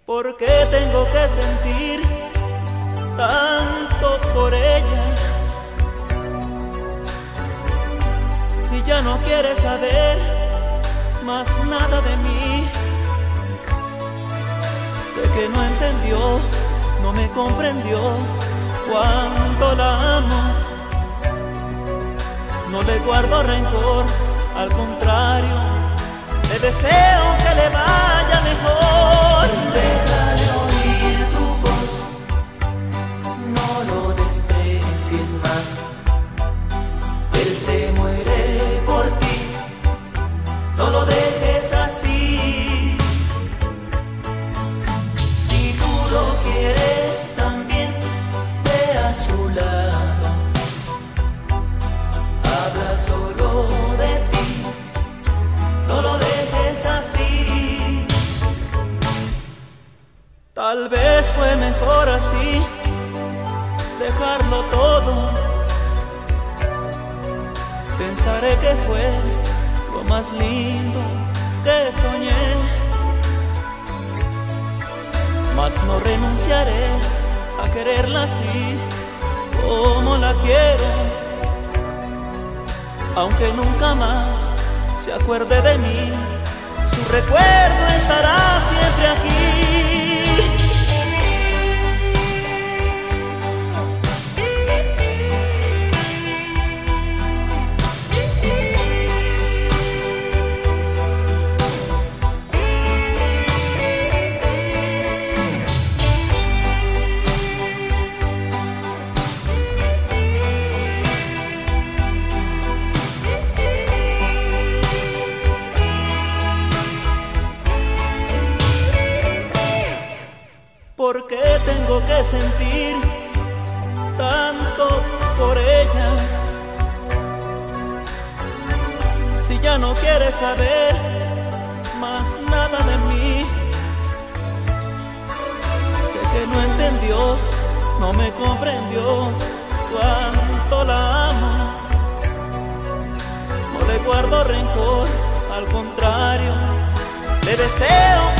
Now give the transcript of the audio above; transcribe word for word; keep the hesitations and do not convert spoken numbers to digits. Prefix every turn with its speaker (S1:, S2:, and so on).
S1: ¿Por qué tengo que sentir tanto por ella? Si ya no quiere saber más nada de mí. Sé que no entendió, no me comprendió cuánto la amo. No le guardo rencor, al contrario, le deseo que le vaya mejor.
S2: Déjale oír tu voz, no lo desprecies más. Él se muere por ti, no lo dejes así. Si tú lo quieres también, ve a su lado. Habla solo de ti, no lo dejes así.
S1: Tal vez fue mejor así, dejarlo todo. Pensaré que fue lo más lindo que soñé, mas no renunciaré a quererla así como la quiero, aunque nunca más se acuerde de mí, su recuerdo estará siempre aquí. ¿Por qué tengo que sentir tanto por ella? Si ya no quiere saber más nada de mí. Sé que no entendió, no me comprendió cuánto la amo. No le guardo rencor, al contrario, le deseo